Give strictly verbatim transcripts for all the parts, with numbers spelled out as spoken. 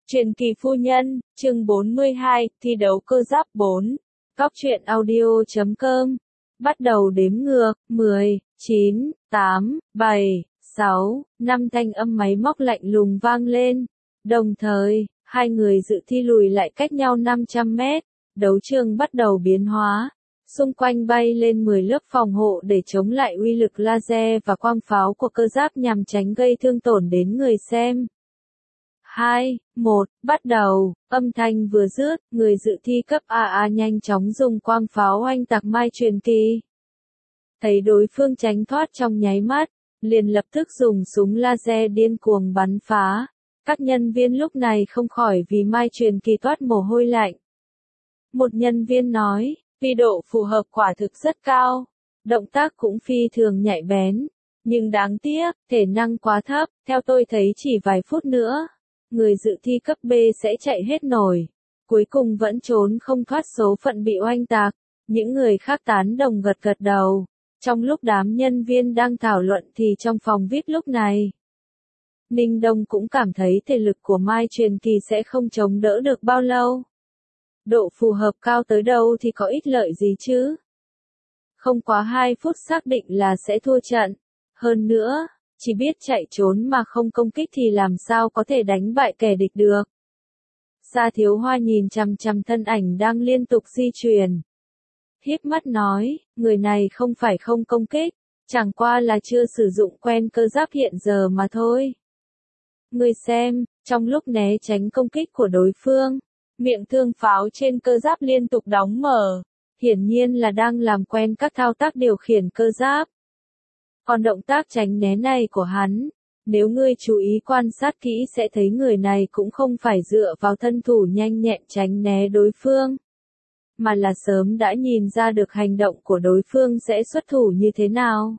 Truyền kỳ phu nhân, chương bốn mươi hai, thi đấu cơ giáp bốn. Góc truyện audio chấm com. Bắt đầu đếm ngược, mười, chín, tám, bảy, sáu, năm thanh âm máy móc lạnh lùng vang lên. Đồng thời, hai người dự thi lùi lại cách nhau năm trăm mét. Đấu trường bắt đầu biến hóa. Xung quanh bay lên mười lớp phòng hộ để chống lại uy lực laser và quang pháo của cơ giáp nhằm tránh gây thương tổn đến người xem. hai, một, bắt đầu, âm thanh vừa dứt, người dự thi cấp a a nhanh chóng dùng quang pháo oanh tạc Mai Truyền Kỳ. Thấy đối phương tránh thoát trong nháy mắt, liền lập tức dùng súng laser điên cuồng bắn phá. Các nhân viên lúc này không khỏi vì Mai Truyền Kỳ toát mồ hôi lạnh. Một nhân viên nói, vì độ phù hợp quả thực rất cao, động tác cũng phi thường nhạy bén, nhưng đáng tiếc, thể năng quá thấp, theo tôi thấy chỉ vài phút nữa. Người dự thi cấp B sẽ chạy hết nổi. Cuối cùng vẫn trốn không thoát số phận bị oanh tạc. Những người khác tán đồng gật gật đầu. Trong lúc đám nhân viên đang thảo luận thì trong phòng vi ai pi lúc này, Ninh Đông cũng cảm thấy thể lực của Mai Truyền Kỳ sẽ không chống đỡ được bao lâu. Độ phù hợp cao tới đâu thì có ích lợi gì chứ? Không quá hai phút xác định là sẽ thua trận. Hơn nữa, chỉ biết chạy trốn mà không công kích thì làm sao có thể đánh bại kẻ địch được. Sa Thiếu Hoa nhìn chằm chằm thân ảnh đang liên tục di chuyển. Híp mắt nói, người này không phải không công kích, chẳng qua là chưa sử dụng quen cơ giáp hiện giờ mà thôi. Người xem, trong lúc né tránh công kích của đối phương, miệng thương pháo trên cơ giáp liên tục đóng mở, hiển nhiên là đang làm quen các thao tác điều khiển cơ giáp. Còn động tác tránh né này của hắn, nếu ngươi chú ý quan sát kỹ sẽ thấy người này cũng không phải dựa vào thân thủ nhanh nhẹn tránh né đối phương, mà là sớm đã nhìn ra được hành động của đối phương sẽ xuất thủ như thế nào.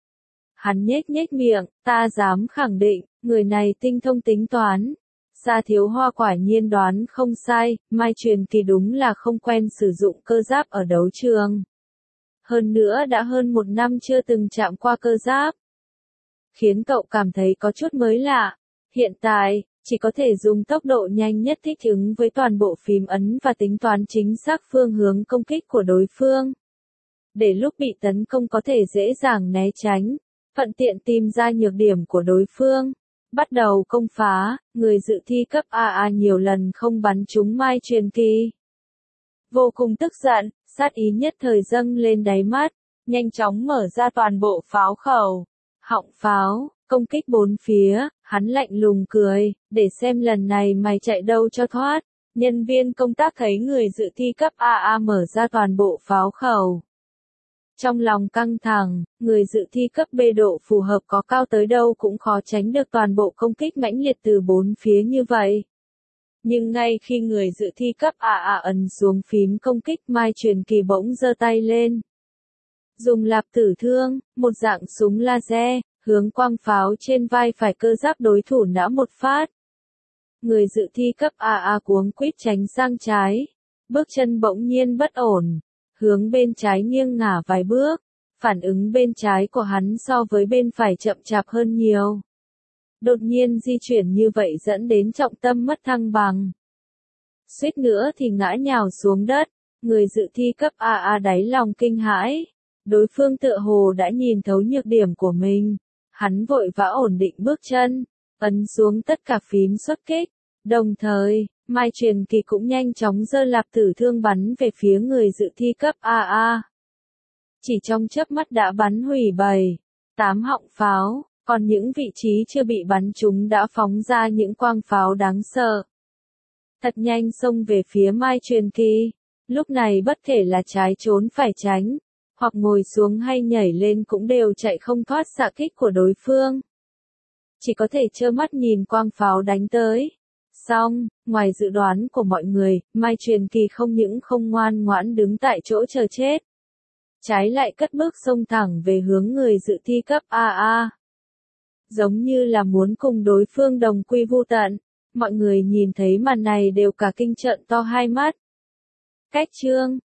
Hắn nhếch nhếch miệng, ta dám khẳng định, người này tinh thông tính toán. Sa Thiếu Hoa quả nhiên đoán không sai, Mai Truyền Kỳ đúng là không quen sử dụng cơ giáp ở đấu trường. Hơn nữa đã hơn một năm chưa từng chạm qua cơ giáp. Khiến cậu cảm thấy có chút mới lạ. Hiện tại, chỉ có thể dùng tốc độ nhanh nhất thích ứng với toàn bộ phím ấn và tính toán chính xác phương hướng công kích của đối phương. Để lúc bị tấn công có thể dễ dàng né tránh, thuận tiện tìm ra nhược điểm của đối phương. Bắt đầu công phá, người dự thi cấp a a nhiều lần không bắn trúng Mai Truyền Kỳ. Vô cùng tức giận, sát ý nhất thời dâng lên đáy mắt, nhanh chóng mở ra toàn bộ pháo khẩu. Họng pháo, công kích bốn phía, hắn lạnh lùng cười, để xem lần này mày chạy đâu cho thoát. Nhân viên công tác thấy người dự thi cấp a a mở ra toàn bộ pháo khẩu. Trong lòng căng thẳng, người dự thi cấp B độ phù hợp có cao tới đâu cũng khó tránh được toàn bộ công kích mãnh liệt từ bốn phía như vậy. Nhưng ngay khi người dự thi cấp a a ấn xuống phím công kích Mai Truyền Kỳ bỗng giơ tay lên. Dùng lạp tử thương, một dạng súng laser, hướng quang pháo trên vai phải cơ giáp đối thủ nã một phát. Người dự thi cấp a a cuống quýt tránh sang trái. Bước chân bỗng nhiên bất ổn. Hướng bên trái nghiêng ngả vài bước. Phản ứng bên trái của hắn so với bên phải chậm chạp hơn nhiều. Đột nhiên di chuyển như vậy dẫn đến trọng tâm mất thăng bằng. Suýt nữa thì ngã nhào xuống đất. Người dự thi cấp a a đáy lòng kinh hãi. Đối phương tựa hồ đã nhìn thấu nhược điểm của mình. Hắn vội vã ổn định bước chân, ấn xuống tất cả phím xuất kích. Đồng thời, Mai Truyền Kỳ cũng nhanh chóng giơ lạp tử thương bắn về phía người dự thi cấp a a. Chỉ trong chớp mắt đã bắn hủy bảy, tám họng pháo, còn những vị trí chưa bị bắn trúng đã phóng ra những quang pháo đáng sợ. Thật nhanh xông về phía Mai Truyền Kỳ. Lúc này bất kể là trái trốn phải tránh, hoặc ngồi xuống hay nhảy lên cũng đều chạy không thoát xạ kích của đối phương. Chỉ có thể trơ mắt nhìn quang pháo đánh tới. Xong, ngoài dự đoán của mọi người, Mai Truyền Kỳ không những không ngoan ngoãn đứng tại chỗ chờ chết. Trái lại cất bước xông thẳng về hướng người dự thi cấp a a. Giống như là muốn cùng đối phương đồng quy vu tận. Mọi người nhìn thấy màn này đều cả kinh trợn to hai mắt. Cách chương,